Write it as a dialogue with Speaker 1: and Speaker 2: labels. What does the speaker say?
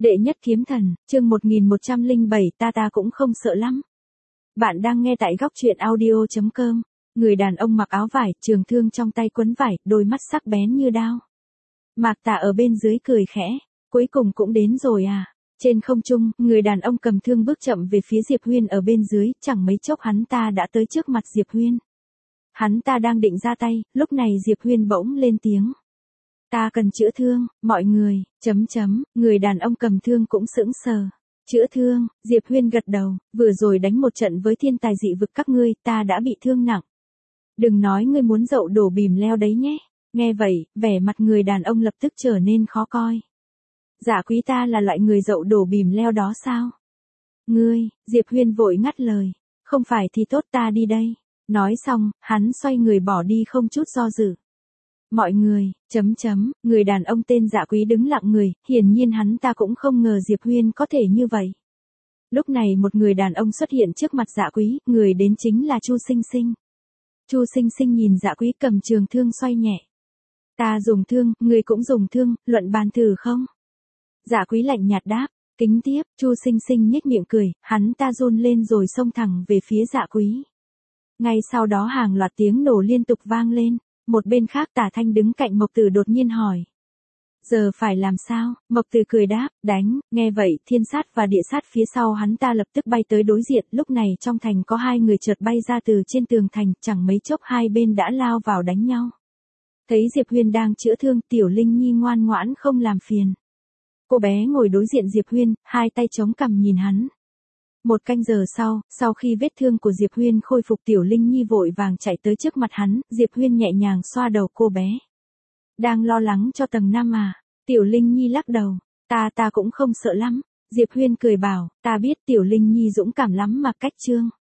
Speaker 1: Đệ nhất kiếm thần, chương 1107 ta cũng không sợ lắm. Bạn đang nghe tại góc truyện audio.com. Người đàn ông mặc áo vải, trường thương trong tay quấn vải, đôi mắt sắc bén như đao. Mạc Tà ở bên dưới cười khẽ, cuối cùng cũng đến rồi à. Trên không trung, người đàn ông cầm thương bước chậm về phía Diệp Huyên ở bên dưới, chẳng mấy chốc hắn ta đã tới trước mặt Diệp Huyên. Hắn ta đang định ra tay, lúc này Diệp Huyên bỗng lên tiếng. Ta cần chữa thương, mọi người, người đàn ông cầm thương cũng sững sờ. Chữa thương, Diệp Huyên gật đầu, vừa rồi đánh một trận với thiên tài dị vực các ngươi, ta đã bị thương nặng. Đừng nói ngươi muốn dậu đổ bìm leo đấy nhé. Nghe vậy, vẻ mặt người đàn ông lập tức trở nên khó coi. Dạ quý ta là loại người dậu đổ bìm leo đó sao? Ngươi, Diệp Huyên vội ngắt lời. Không phải thì tốt, ta đi đây. Nói xong, hắn xoay người bỏ đi không chút do dự. Mọi người, người đàn ông tên Dạ Quý đứng lặng người, hiển nhiên hắn ta cũng không ngờ Diệp Huyên có thể như vậy. Lúc này một người đàn ông xuất hiện trước mặt Dạ Quý, người đến chính là Chu Sinh Sinh. Chu Sinh Sinh nhìn Dạ Quý cầm trường thương xoay nhẹ. Ta dùng thương, người cũng dùng thương, luận bàn thử không? Dạ Quý lạnh nhạt đáp, kính tiếp, Chu Sinh Sinh nhếch miệng cười, hắn ta run lên rồi xông thẳng về phía Dạ Quý. Ngay sau đó hàng loạt tiếng nổ liên tục vang lên. Một bên khác Tả Thanh đứng cạnh Mộc Tử đột nhiên hỏi. Giờ phải làm sao? Mộc Tử cười đáp, đánh. Nghe vậy, thiên sát và địa sát phía sau hắn ta lập tức bay tới đối diện. Lúc này trong thành có hai người chợt bay ra từ trên tường thành, chẳng mấy chốc hai bên đã lao vào đánh nhau. Thấy Diệp Huyên đang chữa thương, Tiểu Linh Nhi ngoan ngoãn không làm phiền. Cô bé ngồi đối diện Diệp Huyên, hai tay chống cằm nhìn hắn. Một canh giờ sau khi vết thương của Diệp Huyên khôi phục, Tiểu Linh Nhi vội vàng chạy tới trước mặt hắn, Diệp Huyên nhẹ nhàng xoa đầu cô bé. Đang lo lắng cho tầng 5 à? Tiểu Linh Nhi lắc đầu, ta cũng không sợ lắm. Diệp Huyên cười bảo, ta biết Tiểu Linh Nhi dũng cảm lắm mà cách trương.